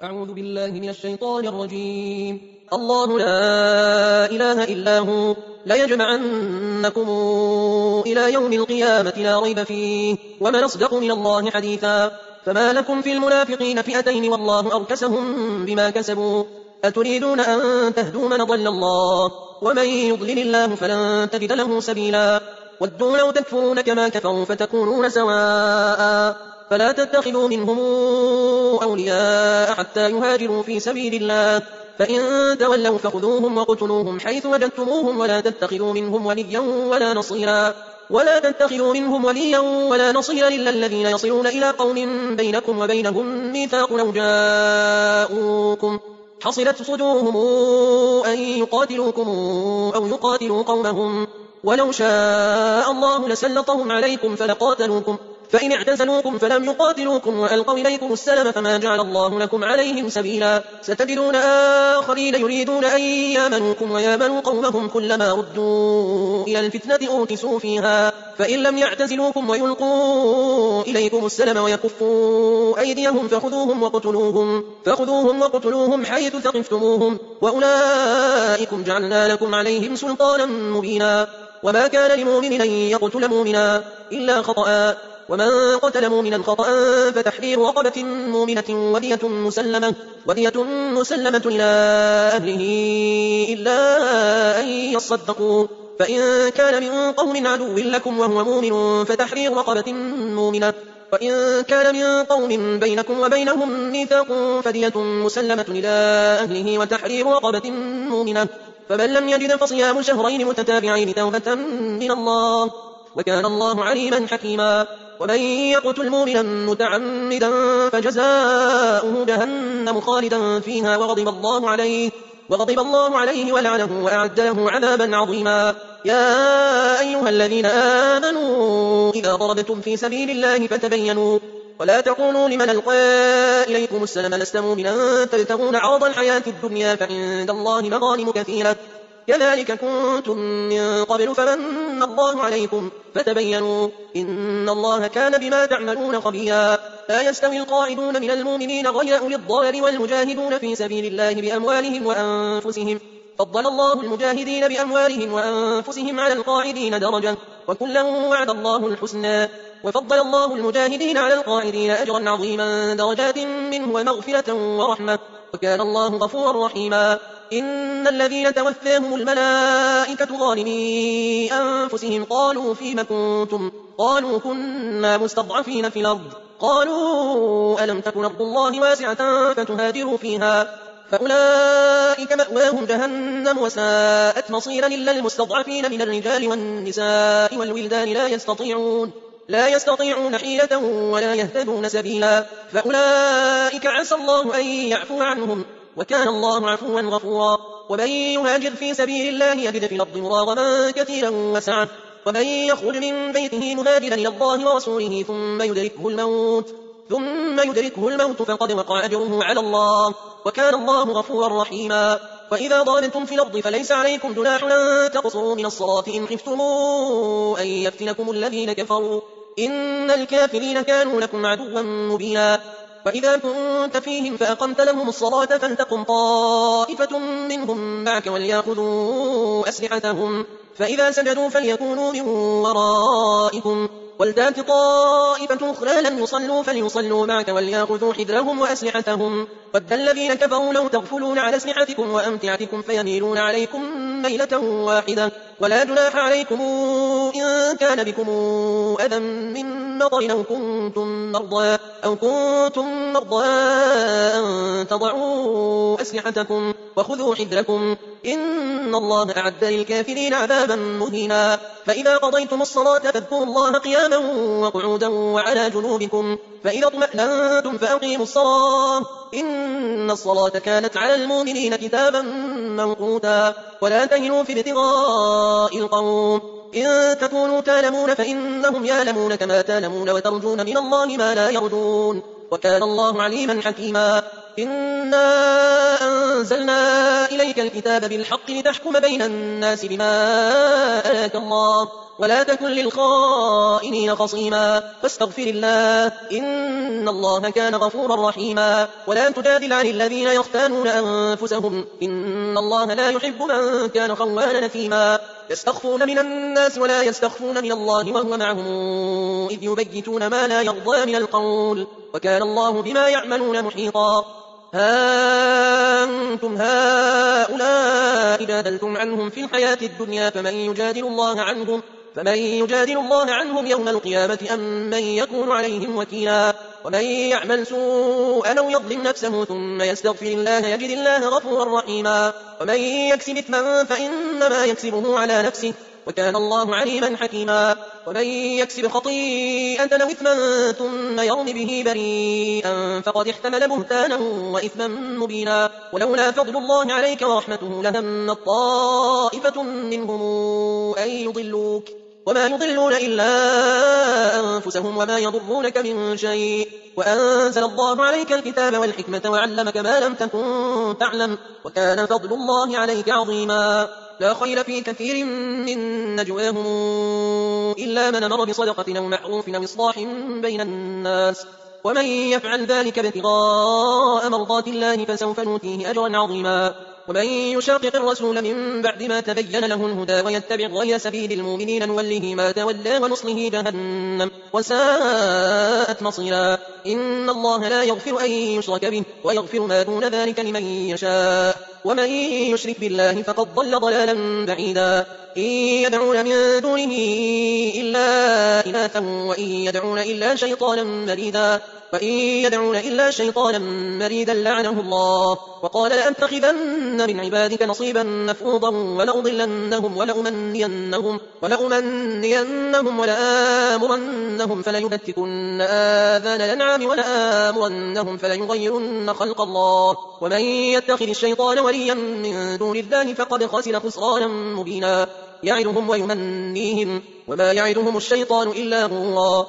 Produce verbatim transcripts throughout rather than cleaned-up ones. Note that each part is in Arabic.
أعوذ بالله من الشيطان الرجيم. الله لا إله إلا هو ليجمعنكم إلى يوم القيامة لا ريب فيه ومن أصدق من الله حديثا. فما لكم في المنافقين فئتين والله أركسهم بما كسبوا أتريدون أن تهدوا من ضل الله ومن يضلل الله فلن تجد له سبيلا. ودوا لو تكفرون كما كفروا فتكونون سواء فلا تتخذوا منهم أولياء حتى يهاجروا في سبيل الله فإن تولوا فخذوهم وقتلوهم حيث وجدتموهم ولا تتخذوا منهم وليا ولا نصيرا ولا تتخذوا منهم وليا ولا نصيرا إلا الذين يصلون إلى قوم بينكم وبينهم ميثاق لو جاءوكم حصلت صدورهم أن يقاتلوكم أو يقاتلوا قومهم ولو شاء الله لسلطهم عليكم فلقاتلوكم فإن اعتزلوكم فلم يقاتلوكم وألقوا إليكم السلم فما جعل الله لكم عليهم سبيلا. ستجدون آخرين يريدون أن يامنوكم ويامنوا قومهم كلما ردوا إلى الفتنة أوتسوا فيها فإن لم يعتزلوكم ويلقوا إليكم السلم ويكفوا أيديهم فخذوهم وقتلوهم, فخذوهم وقتلوهم حيث ثقفتموهم وأولئكم جعلنا لكم عليهم سلطانا مبينا. وما كان لمؤمن أن يقتل مؤمنا إلا خطأ ومن قتل مؤمنا خطأ فتحرير رقبة مؤمنة ودية مسلمة, ودية مسلمة إلى أهله إلا أن يصدقوا فإن كان من قوم عدو لكم وهو مؤمن فتحرير رقبة مؤمنة وإن كان من قوم بينكم وبينهم ميثاق فدية مسلمة إلى أهله وتحرير رقبة مؤمنة فمن لم يجد فصيام شهرين متتابعين توبة من الله وكان الله عليما حكيما. ومن يقتل مؤمنا متعمدا فجزاؤه جهنم خالدا فيها وغضب الله عليه وغضب الله عليه ولعنه وأعد له عذابا عظيما. يا أيها الذين آمنوا إذا ضربتم في سبيل الله فتبينوا ولا تقولوا لمن ألقى إليكم السلام لست مؤمنا تبتغون عرض الحياة الدنيا فعند الله مغانم كثيرة كذلك كنتم من قبل فمن الله عليكم فتبينوا إن الله كان بما تعملون خبيرا. لا يستوي القاعدون من المؤمنين غير أولي الضرر والمجاهدون في سبيل الله بأموالهم وأنفسهم فضل الله المجاهدين بأموالهم وأنفسهم على القاعدين درجة وكلا وعد الله الحسنى وفضل الله المجاهدين على القاعدين أجرا عظيما درجات منه ومغفرة ورحمة وكان الله غفورا رحيما. إن الذين توفاهم الملائكة ظالمي أنفسهم قالوا فيما كنتم قالوا كنا مستضعفين في الأرض قالوا ألم تكن أرض الله واسعة فتهاجروا فيها فأولئك مأواهم جهنم وساءت مصيرا إلا المستضعفين من الرجال والنساء والولدان لا يستطيعون لا يستطيعون حيلة ولا يهتدون سبيلا فأولئك عسى الله أن يعفو عنهم وكان الله عفوا غفورا. ومن يهاجر في سبيل الله يجد في الأرض مراغما كثيرا وسعة ومن يخرج من بيته مهاجرا إلى الله ورسوله ثم يدركه الموت ثم يدركه الموت فقد وقع أجره على الله وكان الله غفورا رحيما. وإذا ضربتم في الأرض فليس عليكم جناح أن تقصروا من الصلاة إن خفتم أن يفتنكم الذين كفروا إن الكافرين كانوا لكم عدوا مبينا. وإذا كنت فيهم فأقمت لهم الصلاة فلتقم طائفة منهم معك وليأخذوا أسلحتهم فإذا سجدوا فليكونوا من ورائكم ولتأت طائفة أخرى لم يصلوا فليصلوا معك وليأخذوا حذرهم وأسلحتهم ود الذين كفروا لو تغفلون عن أسلحتكم وأمتعتكم فيميلون عليكم ميلة واحدة ولا جناح عليكم إن كان بكم أذى من مطر أو كنتم مرضى أو كنتم مرضى أن تضعوا أسلحتكم وخذوا حذركم إن الله أعد للكافرين عذابا مهينا. فإذا قضيتم الصلاة فاذكروا الله قياما وقعودا وعلى جنوبكم فإذا اطمأننتم فأقيموا الصلاة إن الصلاة كانت على المؤمنين كتابا موقوتا. ولا تهنوا في ابتغاء القوم إن تكونوا تعلمون فإنهم يعلمون كما تعلمون وترجون من الله ما لا يرجون وكان الله عليما حكيما. إنا أنزلنا إليك الكتاب بالحق لتحكم بين الناس بما أراك الله ولا تكن للخائنين خصيما فاستغفر الله إن الله كان غفورا رحيما ولا تجادل عن الذين يختانون أنفسهم إن الله لا يحب من كان خوانا نثيما يستخفون من الناس ولا يستخفون من الله وهو معهم إذ يبيتون ما لا يرضى من القول وكان الله بما يعملون محيطا ها أنتم هؤلاء جادلتم عنهم في الحياة الدنيا فمن يجادل الله عنهم فمن يجادل الله عنهم يوم القيامة أم من يكون عليهم وكيلا ومن يعمل سوءا أو يظلم نفسه ثم يستغفر الله يجد الله غفورا رحيما ومن يكسب إثما فإنما يكسبه على نفسه وكان الله عليما حكيما ومن يكسب خطيئة أو إثما ثم يرم به بريئا فقد احتمل بهتانا وإثما مبينا ولولا فضل الله عليك ورحمته لهمت طائفة منهم أن يضلوك وما يضلون إلا أنفسهم وما يضرونك من شيء وأنزل الله عليك الكتاب والحكمة وعلمك ما لم تكن تعلم وكان فضل الله عليك عظيما لا خير في كثير من نجواهم إلا من أمر بصدقة أو معروف أو إصلاح بين الناس ومن يفعل ذلك ابتغاء مرضات الله فسوف نؤتيه أجرا عظيما ومن يشاقق الرسول من بعد ما تبين له الهدى ويتبع غير سبيل المؤمنين نوله ما تولى ونصله جهنم وساءت مصيرا إن الله لا يغفر أن يشرك به ويغفر ما دون ذلك لمن يشاء ومن يشرك بالله فقد ضل ضلالا بعيدا إن يدعون من دونه إلا إناثا وإن يدعون إلا شيطانا مريدا وإن يدعون إلا شيطانا مريدا لعنه الله وقال لأتخذن من عبادك نصيبا مفروضا ولأضلنهم ولأمنينهم ولأمنينهم ولآمرنهم فليبتكن آذان الأنعام ولآمرنهم فليغيرن خلق الله ومن يتخذ الشيطان وليا من دون الله فقد خسر خسرانا مبينا يعدهم ويمنيهم وما يعدهم الشيطان إلا غرورا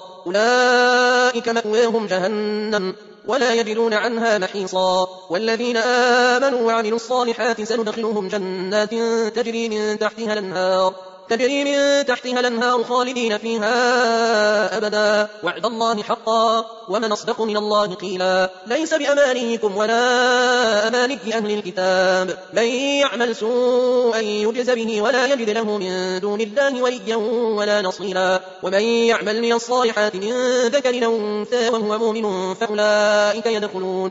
أولئك مأواهم جهنم ولا يجدون عنها محيصا والذين آمنوا وعملوا الصالحات سندخلهم جنات تجري من تحتها الأنهار تجري من تحتها الأنهار خالدين فيها أبدا وعد الله حقا ومن أصدق من الله قيلا ليس بأمانيكم ولا أماني أهل الكتاب من يعمل سوءا يجز به ولا يجد له من دون الله وليا ولا نصيرا ومن يعمل من الصالحات من ذكر أو أنثى وهو مؤمن فأولئك يدخلون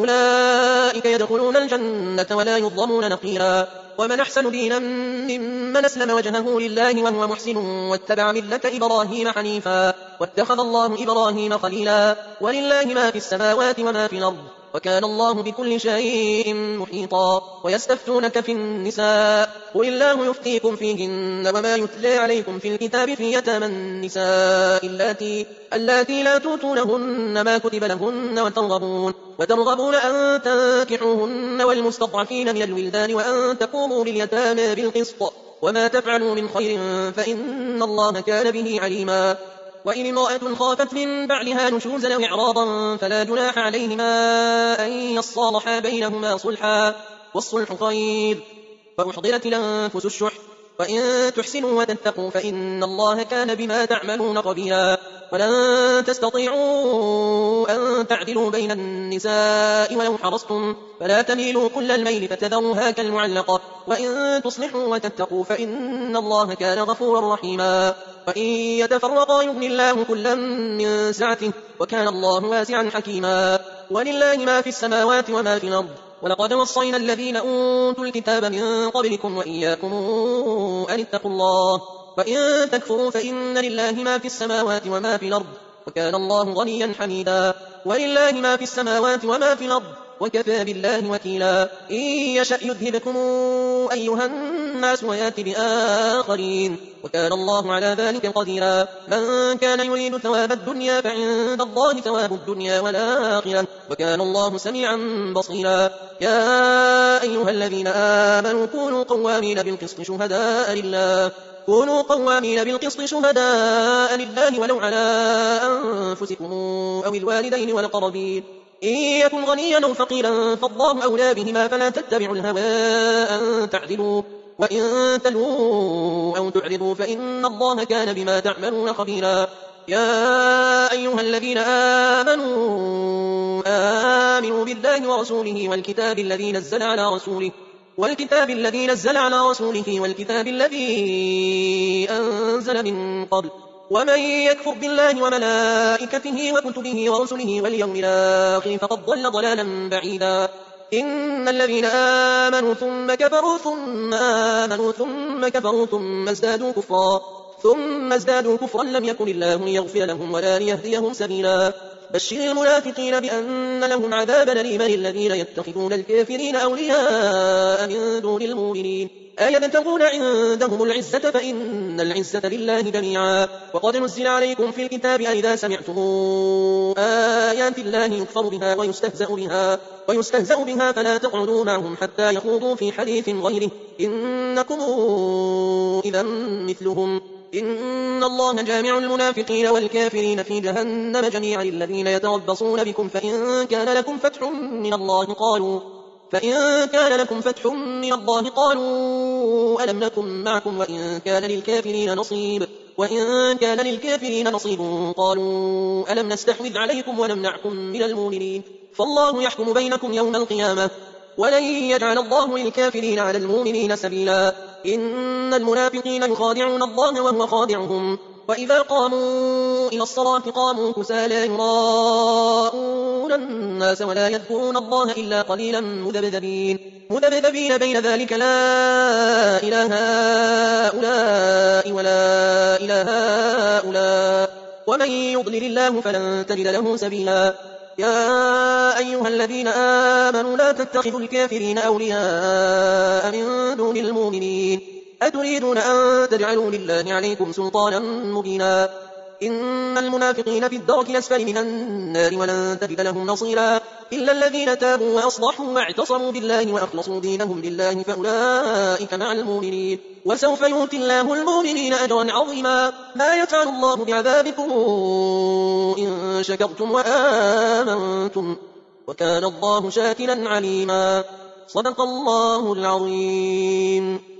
فأولئك يدخلون الجنة ولا يظلمون نقيرا ومن أحسن دينا ممن أسلم وجهه لله وهو محسن واتبع ملة إبراهيم حنيفا واتخذ الله إبراهيم خليلا ولله ما في السماوات وما في الأرض وكان الله بكل شيء محيطا ويستفتونك في النساء قل الله يفتيكم فيهن وما يتلى عليكم في الكتاب في يتامى النساء اللاتي, اللاتي لا توتونهن ما كتب لهن وترغبون, وترغبون أن تنكحوهن والمستضعفين من الولدان وأن تقوموا باليتامى بالقسط وما تفعلوا من خير فإن الله كان به عليما وإن امرأة خافت من بعلها نشوزا أو إعراضا فلا جناح عليهما أن يصالحا بينهما صلحا والصلح خير فأحضرت الأنفس الشح وإن تحسنوا وتتقوا فإن الله كان بما تعملون خبيرا ولن تستطيعوا أن تعدلوا بين النساء ولو حرصتم فلا تميلوا كل الميل فتذروها كالمعلقة وإن تصلحوا وتتقوا فإن الله كان غفورا رحيما وإن يتفرقا يغني الله كلا من سعته وكان الله واسعا حكيما ولله ما في السماوات وما في الأرض ولقد وصينا الذين أوتوا الكتاب من قبلكم وإياكم أن اتقوا الله وإن تكفروا فإن لله ما في السماوات وما في الأرض وكان الله غنيا حميدا ولله ما في السماوات وما في الأرض وكفى بالله وكيلا إن يشأ يذهبكم أيها الناس ويأتي بآخرين وكان الله على ذلك قديرا من كان يريد ثواب الدنيا فعند الله ثواب الدنيا والآخرة وكان الله سميعا بصيرا يا أيها الذين آمنوا كونوا قوامين بالقسط شهداء لله كونوا قوامين بالقسط شهداء لله ولو على أنفسكم أو الوالدين والقربين إن يكن غنيا أو فقيرا فالله أولى بهما فلا تتبعوا الهوى أن تعدلوا وإن تلووا أو تعرضوا فإن الله كان بما تعملون خبيرا. يا أيها الذين آمنوا آمنوا بالله ورسوله والكتاب الذي نزل على رسوله والكتاب الذي نزل على رسوله والكتاب الذي أنزل من قبل ومن يكفر بالله وملائكته وكتبه ورسله واليوم الآخر فقد ضل ضلالا بعيدا. إن الذين آمنوا ثم كفروا ثم آمنوا ثم كفروا ثم ازدادوا كفرا ثم ازدادوا كفرا لم يكن الله ليغفر لهم ولا ليهديهم سبيلا. بشر المنافقين بأن لهم عذابا أليما الذين يتخذون الكافرين أولياء من دون المؤمنين أيبتغون عندهم العزة فإن العزة لله جميعا. وقد نزل عليكم في الكتاب أئذا سمعتم آيات الله يكفر بها ويستهزأ بها ويستهزأ بها فلا تقعدوا معهم حتى يخوضوا في حديث غيره إنكم إذا مثلهم إن الله جامع المنافقين والكافرين في جهنم جميعا الذين يتربصون بكم فإن كان لكم فتح من الله قالوا فإن كان لكم فتح من الله قالوا ألم نكن معكم وإن كان للكافرين نصيب وإن كان للكافرين نصيب قالوا ألم نستحوذ عليكم ونمنعكم من المؤمنين فالله يحكم بينكم يوم القيامة ولن يجعل الله للكافرين على المؤمنين سبيلا. إن المنافقين يخادعون الله وهو خادعهم وإذا قاموا إلى الصلاة قاموا كسالى يراءون الناس ولا يذكرون الله إلا قليلا مذبذبين مذبذبين بين ذلك لا إله هؤلاء ولا إله هؤلاء ومن يضلل الله فلن تجد له سبيلا. يا أيها الذين آمنوا لا تتخذوا الكافرين أولياء من دون المؤمنين أتريدون أن تجعلوا لله عليكم سلطانا مبينا. إن المنافقين في الدرك الأسفل من النار ولن تجد لهم نصيرا إلا الذين تابوا وأصلحوا واعتصموا بالله وأخلصوا دينهم لله فأولئك مع المؤمنين وسوف يؤتي الله المؤمنين أجرا عظيما. ما يفعل الله بعذابكم إن شكرتم وآمنتم وكان الله شاكرا عليما. صدق الله العظيم.